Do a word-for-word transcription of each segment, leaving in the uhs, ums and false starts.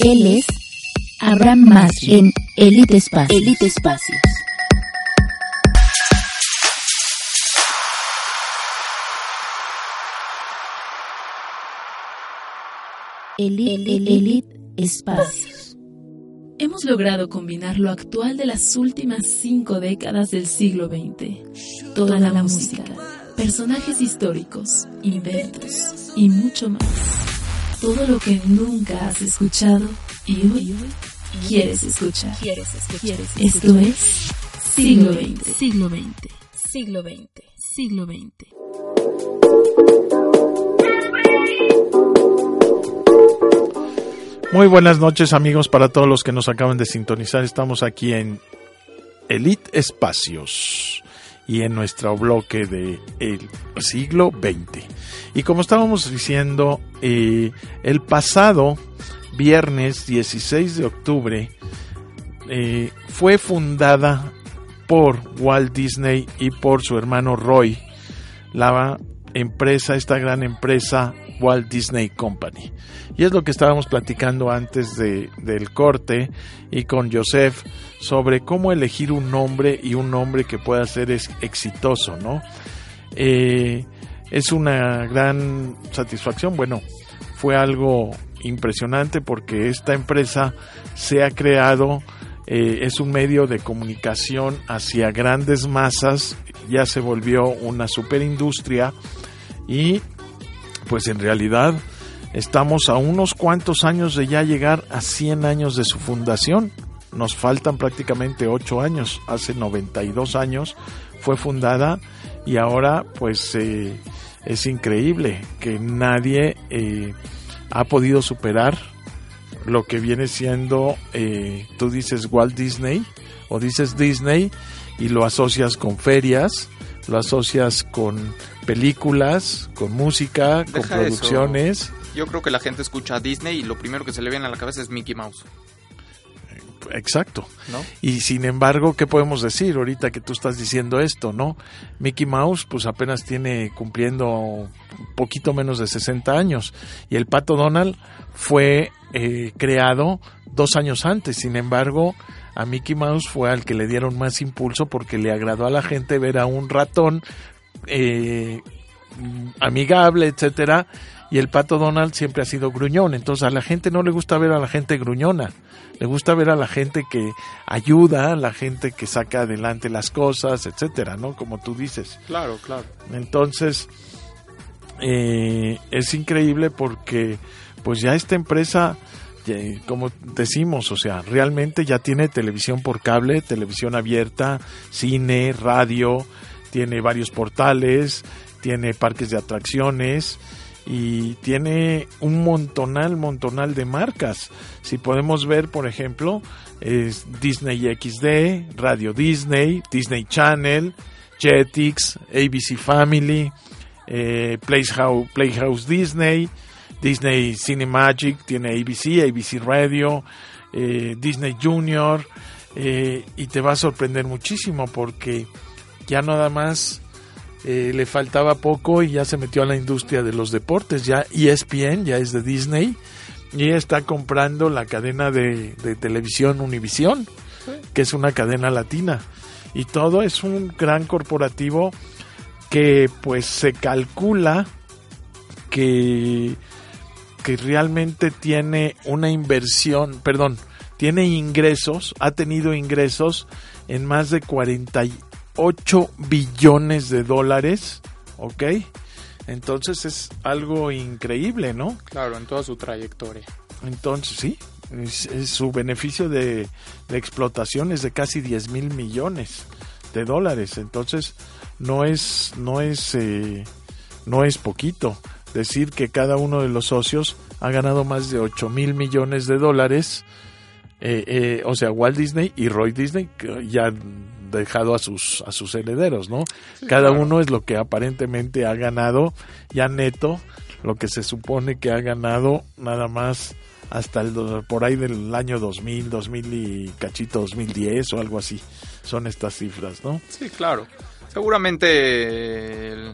Él es Abraham Masri en Elite Espacios. Elite Espacios. Elite, Elite Espacios. Hemos logrado combinar lo actual de las últimas cinco décadas del siglo veinte. Toda la, la música, personajes históricos, inventos y mucho más. Todo lo que nunca has escuchado y hoy quieres escuchar. ¿Quieres escuchar? Esto es Siglo veinte. Siglo veinte. Siglo veinte. Siglo veinte. Muy buenas noches, amigos, para todos los que nos acaban de sintonizar. Estamos aquí en Elite Espacios y en nuestro bloque de el siglo veinte. Y como estábamos diciendo, eh, el pasado viernes dieciséis de octubre eh, fue fundada por Walt Disney y por su hermano Roy la empresa, esta gran empresa Walt Disney Company. Y es lo que estábamos platicando antes de, del corte y con Joseph sobre cómo elegir un nombre y un nombre que pueda ser es, exitoso, ¿no? Eh, es una gran satisfacción. Bueno, fue algo impresionante porque esta empresa se ha creado, eh, es un medio de comunicación hacia grandes masas, ya se volvió una superindustria y pues en realidad estamos a unos cuantos años de ya llegar a cien años de su fundación. Nos faltan prácticamente ocho años. Hace noventa y dos años fue fundada y ahora pues eh, es increíble que nadie eh, ha podido superar lo que viene siendo, eh, tú dices Walt Disney o dices Disney y lo asocias con ferias, lo asocias con películas, con música, Deja con producciones. Eso. Yo creo que la gente escucha a Disney y lo primero que se le viene a la cabeza es Mickey Mouse. Exacto, ¿no? Y sin embargo, ¿qué podemos decir ahorita que tú estás diciendo esto, no? Mickey Mouse pues apenas tiene cumpliendo un poquito menos de sesenta años y el Pato Donald fue eh, creado dos años antes. Sin embargo, a Mickey Mouse fue al que le dieron más impulso porque le agradó a la gente ver a un ratón eh, amigable, etcétera. Y el Pato Donald siempre ha sido gruñón, entonces a la gente no le gusta ver a la gente gruñona, le gusta ver a la gente que ayuda, a la gente que saca adelante las cosas, etcétera, ¿no? Como tú dices. Claro, claro. Entonces, eh, es increíble porque pues ya esta empresa, ya, como decimos, o sea, realmente ya tiene televisión por cable, televisión abierta, cine, radio, tiene varios portales, tiene parques de atracciones y tiene un montonal, montonal de marcas. Si podemos ver, por ejemplo, es Disney X D, Radio Disney, Disney Channel, Jetix, A B C Family, eh, Playhouse, Playhouse Disney, Disney Cinemagic, tiene A B C, A B C Radio, eh, Disney Junior, eh, y te va a sorprender muchísimo porque ya nada más Eh, le faltaba poco y ya se metió a la industria de los deportes. Ya E S P N ya es de Disney y está comprando la cadena de, de televisión Univision, que es una cadena latina, y todo es un gran corporativo que pues se calcula que que realmente tiene una inversión, perdón, tiene ingresos, ha tenido ingresos en más de cuarenta y ocho billones de dólares, ¿ok? Entonces es algo increíble, ¿no? Claro, en toda su trayectoria. Entonces, sí, es, es su beneficio de, de explotación es de casi diez mil millones de dólares. Entonces, no es, no es, eh, no es poquito. Decir que cada uno de los socios ha ganado más de ocho mil millones de dólares, eh, eh, o sea, Walt Disney y Roy Disney, que ya dejado a sus a sus herederos, ¿no? Sí, cada claro. Uno es lo que aparentemente ha ganado ya neto, lo que se supone que ha ganado nada más hasta el por ahí del año dos mil, dos mil y cachito, dos mil diez o algo así. Son estas cifras, ¿no? Sí, claro. Seguramente el,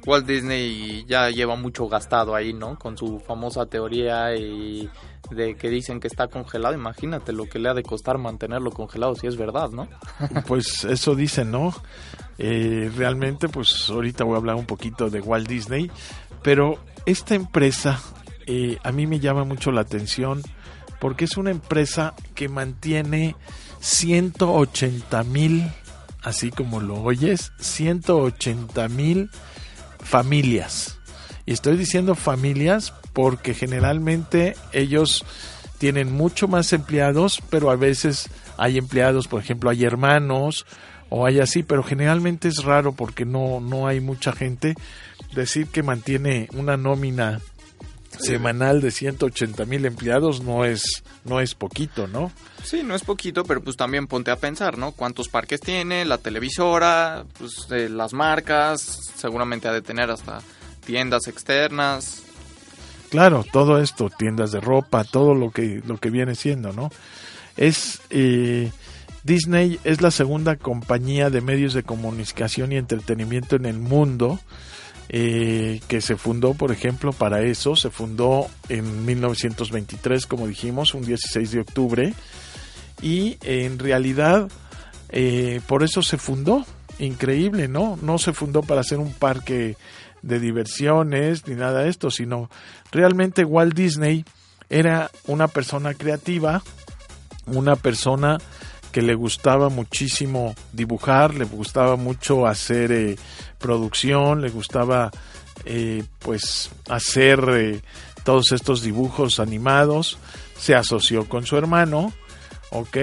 Walt Disney ya lleva mucho gastado ahí, ¿no? Con su famosa teoría y de que dicen que está congelado. Imagínate lo que le ha de costar mantenerlo congelado, si es verdad, ¿no? Pues eso dicen, ¿no? Eh, realmente, pues ahorita voy a hablar un poquito de Walt Disney, pero esta empresa eh, a mí me llama mucho la atención porque es una empresa que mantiene ciento ochenta mil, así como lo oyes, ciento ochenta mil familias. Y estoy diciendo familias porque generalmente ellos tienen mucho más empleados, pero a veces hay empleados, por ejemplo, hay hermanos o hay así, pero generalmente es raro porque no, no hay mucha gente. Decir que mantiene una nómina semanal de ciento ochenta mil empleados no es no es poquito, ¿no? Sí, no es poquito, pero pues también ponte a pensar, ¿no? ¿Cuántos parques tiene? La televisora, pues eh, las marcas, seguramente ha de tener hasta tiendas externas. Claro, todo esto, tiendas de ropa, todo lo que lo que viene siendo, ¿no? Es eh, Disney es la segunda compañía de medios de comunicación y entretenimiento en el mundo. Eh, que se fundó, por ejemplo, para eso, se fundó en mil novecientos veintitrés, como dijimos, un dieciséis de octubre, y en realidad eh, por eso se fundó. Increíble, ¿no? No se fundó para hacer un parque de diversiones ni nada de esto, sino realmente Walt Disney era una persona creativa, una persona que le gustaba muchísimo dibujar, le gustaba mucho hacer eh, producción, le gustaba eh, pues hacer eh, todos estos dibujos animados. Se asoció con su hermano, ¿ok?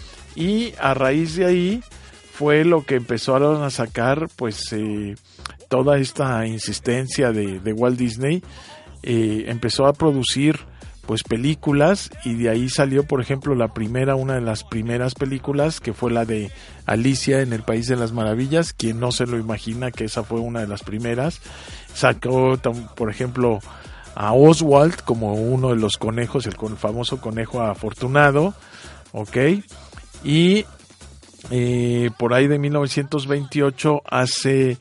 Y a raíz de ahí fue lo que empezaron a sacar pues eh, toda esta insistencia de, de Walt Disney. Eh, empezó a producir pues películas, y de ahí salió, por ejemplo, la primera, una de las primeras películas, que fue la de Alicia en el País de las Maravillas. Quien no se lo imagina que esa fue una de las primeras. Sacó, por ejemplo, a Oswald como uno de los conejos, el, el famoso conejo afortunado, ¿ok? Y eh, por ahí de mil novecientos veintiocho hace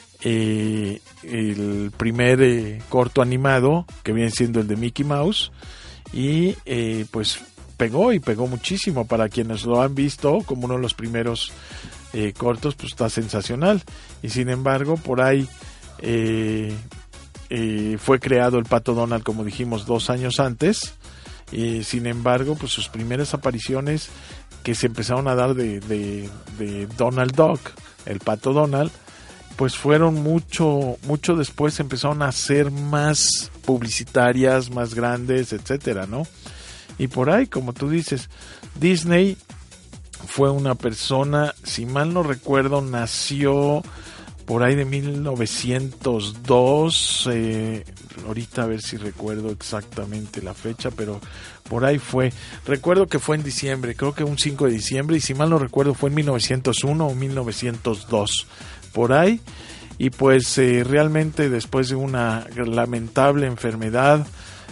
eh, el primer eh, corto animado, que viene siendo el de Mickey Mouse, y eh, pues pegó y pegó muchísimo. Para quienes lo han visto como uno de los primeros eh, cortos, pues está sensacional. Y sin embargo, por ahí eh, eh, fue creado el Pato Donald, como dijimos, dos años antes. Y sin embargo, pues sus primeras apariciones que se empezaron a dar de, de, de Donald Duck, el Pato Donald, pues fueron mucho mucho después, empezaron a ser más publicitarias, más grandes, etcétera, ¿no? Y por ahí, como tú dices, Disney fue una persona, si mal no recuerdo, nació por ahí de mil novecientos dos, eh, ahorita a ver si recuerdo exactamente la fecha, pero por ahí fue. Recuerdo que fue en diciembre, creo que un cinco de diciembre, y si mal no recuerdo fue en mil novecientos uno o mil novecientos dos, por ahí. Y pues eh, realmente después de una lamentable enfermedad,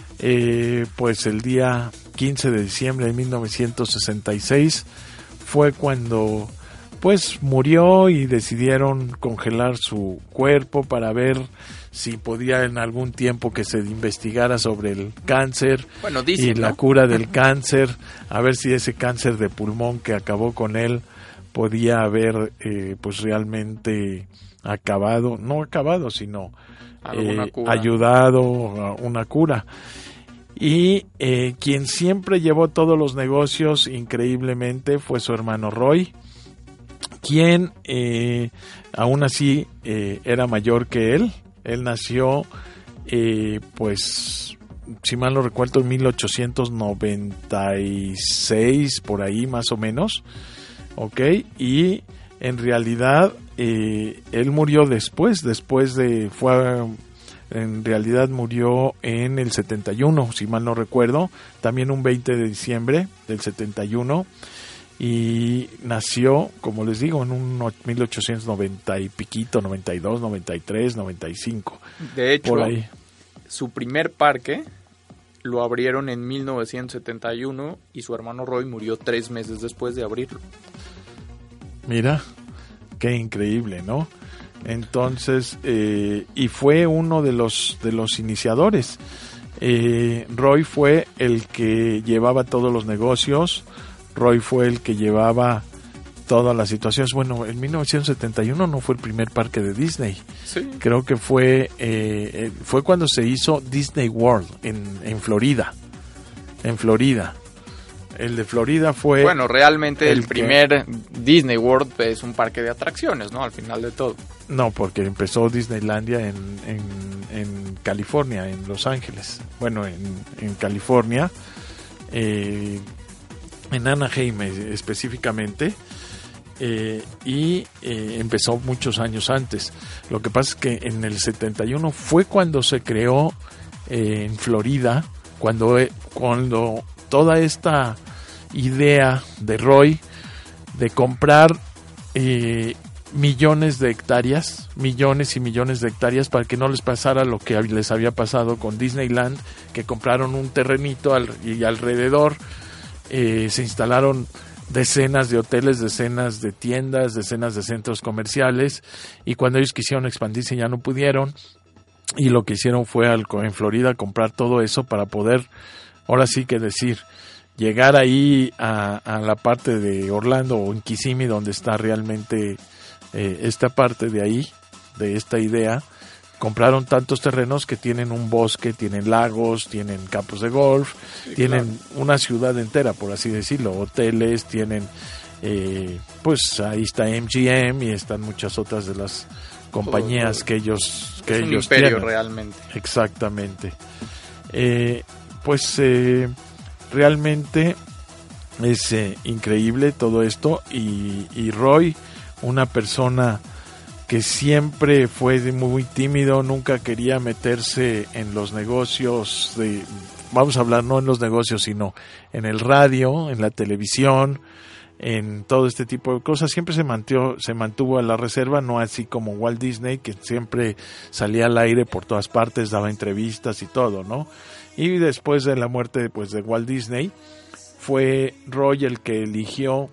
eh, pues el día quince de diciembre de mil novecientos sesenta y seis fue cuando pues murió, y decidieron congelar su cuerpo para ver si podía en algún tiempo que se investigara sobre el cáncer, bueno, dicen, y la ¿no? cura del cáncer, a ver si ese cáncer de pulmón que acabó con él podía haber eh, pues realmente acabado, no acabado, sino eh, ayudado a una cura. Y eh, quien siempre llevó todos los negocios increíblemente fue su hermano Roy, quien eh, aún así eh, era mayor que él. Él nació eh, pues si mal no recuerdo en mil ochocientos noventa y seis, por ahí más o menos, ok, y en realidad eh, él murió después, después de, fue, en realidad murió en el setenta y uno, si mal no recuerdo, también un veinte de diciembre del setenta y uno, y nació, como les digo, en un mil ochocientos noventa y piquito, noventa y dos, noventa y tres, noventa y cinco. De hecho, por ahí. Su primer parque lo abrieron en mil novecientos setenta y uno y su hermano Roy murió tres meses después de abrirlo. Mira, qué increíble, ¿no? Entonces, eh, y fue uno de los de los iniciadores. Eh, Roy fue el que llevaba todos los negocios, Roy fue el que llevaba todas las situaciones. Bueno, en mil novecientos setenta y uno no fue el primer parque de Disney. Sí. Creo que fue eh, fue cuando se hizo Disney World en, en Florida. En Florida. El de Florida fue... Bueno, realmente el, el primer que... Disney World es un parque de atracciones, ¿no? Al final de todo. No, porque empezó Disneylandia en, en, en California, en Los Ángeles. Bueno, en, en California, eh, en Anaheim específicamente, eh, y eh, empezó muchos años antes. Lo que pasa es que en el setenta y uno fue cuando se creó eh, en Florida, cuando, cuando toda esta idea de Roy de comprar eh, millones de hectáreas, millones y millones de hectáreas para que no les pasara lo que les había pasado con Disneyland, que compraron un terrenito al, y alrededor eh, se instalaron decenas de hoteles, decenas de tiendas, decenas de centros comerciales, y cuando ellos quisieron expandirse ya no pudieron, y lo que hicieron fue al, en Florida comprar todo eso para poder, ahora sí que decir, llegar ahí a, a la parte de Orlando o en Kissimmee, donde está realmente eh, esta parte de ahí, de esta idea. Compraron tantos terrenos que tienen un bosque, tienen lagos, tienen campos de golf, sí, tienen claro, una ciudad entera, por así decirlo, hoteles, tienen, eh, pues ahí está M G M y están muchas otras de las compañías todo, todo. que ellos que es ellos un imperio tienen. Realmente. Exactamente. Eh, pues eh, realmente es eh, increíble todo esto, y, y Roy, una persona que siempre fue muy tímido, nunca quería meterse en los negocios de, vamos a hablar no en los negocios, sino en el radio, en la televisión, en todo este tipo de cosas. Siempre se mantuvo, se mantuvo a la reserva, no así como Walt Disney, que siempre salía al aire por todas partes, daba entrevistas y todo, ¿no? Y después de la muerte, pues, de Walt Disney, fue Roy el que eligió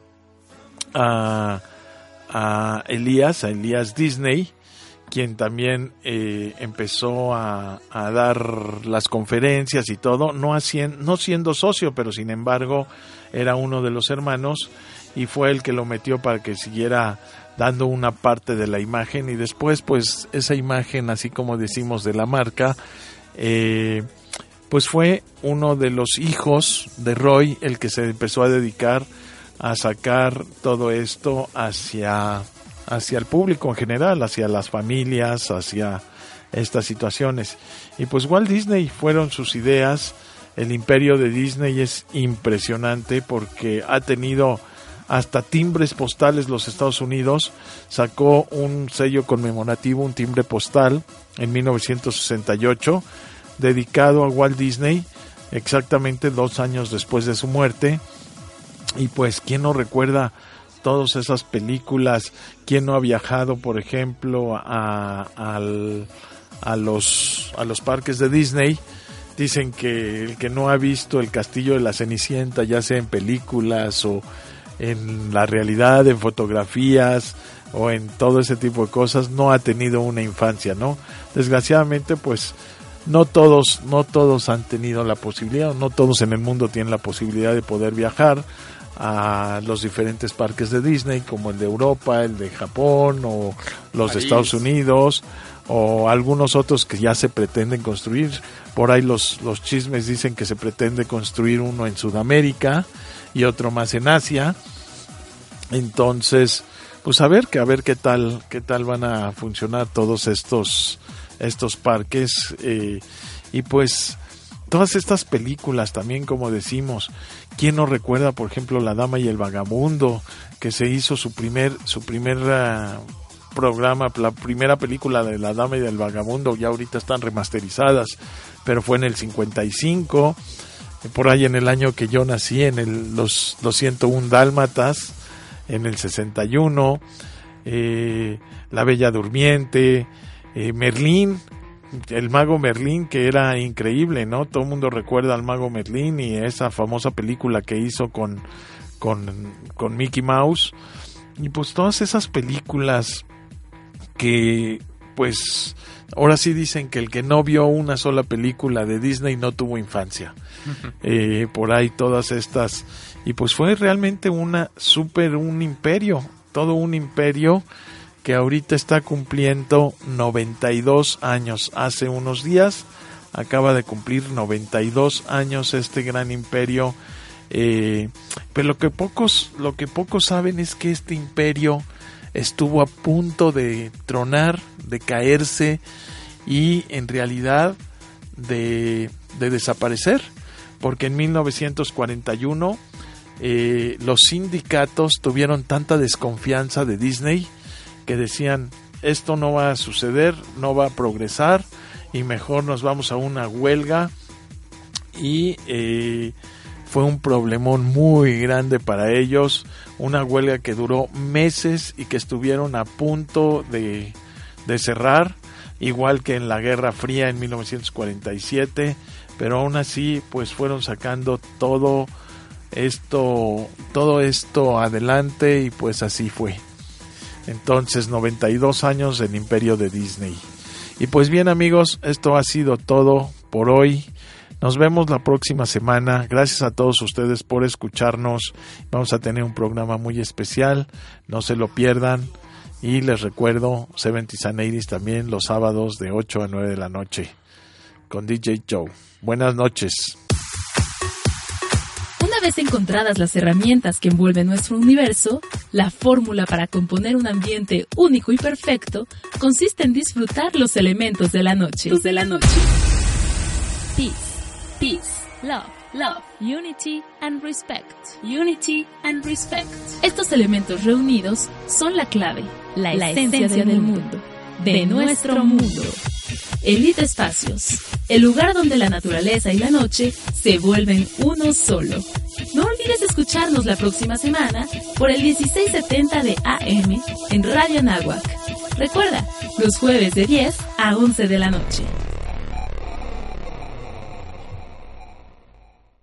a, a Elías, a Elías Disney, quien también eh, empezó a, a dar las conferencias y todo, no, hacien, no siendo socio, pero sin embargo era uno de los hermanos, y fue el que lo metió para que siguiera dando una parte de la imagen, y después pues esa imagen, así como decimos, de la marca, eh, pues fue uno de los hijos de Roy el que se empezó a dedicar a sacar todo esto hacia, hacia el público en general, hacia las familias, hacia estas situaciones. Y pues Walt Disney fueron sus ideas. El imperio de Disney es impresionante porque ha tenido hasta timbres postales. Los Estados Unidos sacó un sello conmemorativo, un timbre postal en mil novecientos sesenta y ocho, dedicado a Walt Disney, exactamente dos años después de su muerte. Y pues, ¿quién no recuerda todas esas películas? ¿Quién no ha viajado, por ejemplo, a, al, a, los, a los parques de Disney? Dicen que el que no ha visto el Castillo de la Cenicienta, ya sea en películas o en la realidad, en fotografías o en todo ese tipo de cosas, no ha tenido una infancia, ¿no? Desgraciadamente, pues, no todos, no todos han tenido la posibilidad, no todos en el mundo tienen la posibilidad de poder viajar a los diferentes parques de Disney, como el de Europa, el de Japón o los París, de Estados Unidos, o algunos otros que ya se pretenden construir. Por ahí los, los chismes dicen que se pretende construir uno en Sudamérica y otro más en Asia. Entonces, pues a ver, que a ver qué tal, qué tal van a funcionar todos estos, estos parques, eh, y pues todas estas películas también, como decimos. ¿Quién no recuerda, por ejemplo, La Dama y el Vagabundo, que se hizo su primer, su primer uh, programa, la primera película de La Dama y el Vagabundo? Ya ahorita están remasterizadas, pero fue en el cincuenta y cinco, por ahí en el año que yo nací, en el, los, los ciento uno Dálmatas, en el sesenta y uno, eh, La Bella Durmiente, eh, Merlín, el mago Merlín, que era increíble, ¿no? Todo el mundo recuerda al mago Merlín y esa famosa película que hizo con, con, con Mickey Mouse. Y pues todas esas películas que pues ahora sí dicen que el que no vio una sola película de Disney no tuvo infancia. Eh, por ahí todas estas, y pues fue realmente una súper un imperio, todo un imperio que ahorita está cumpliendo noventa y dos años. Hace unos días acaba de cumplir noventa y dos años este gran imperio. Eh, pero lo que pocos lo que pocos saben es que este imperio estuvo a punto de tronar, de caerse y en realidad de, de desaparecer, porque en mil novecientos cuarenta y uno eh, los sindicatos tuvieron tanta desconfianza de Disney que decían, esto no va a suceder, no va a progresar y mejor nos vamos a una huelga. Y eh, fue un problemón muy grande para ellos, una huelga que duró meses y que estuvieron a punto de, de cerrar, igual que en la Guerra Fría en mil novecientos cuarenta y siete, pero aún así pues fueron sacando todo esto, todo esto adelante y pues así fue. Entonces, noventa y dos años del imperio de Disney. Y pues bien, amigos, esto ha sido todo por hoy. Nos vemos la próxima semana. Gracias a todos ustedes por escucharnos. Vamos a tener un programa muy especial. No se lo pierdan. Y les recuerdo, setenta and eighties también los sábados de ocho a nueve de la noche con D J Joe. Buenas noches. Una vez encontradas las herramientas que envuelven nuestro universo, la fórmula para componer un ambiente único y perfecto consiste en disfrutar los elementos de la noche. Los de la noche. Peace, peace, love, love, unity and respect. Unity and respect. Estos elementos reunidos son la clave, la, la esencia, esencia del mundo, de, de nuestro mundo. Elite Espacios, el lugar donde la naturaleza y la noche se vuelven uno solo. No olvides escucharnos la próxima semana por el dieciséis setenta de A M en Radio Anáhuac. Recuerda, los jueves de diez a once de la noche.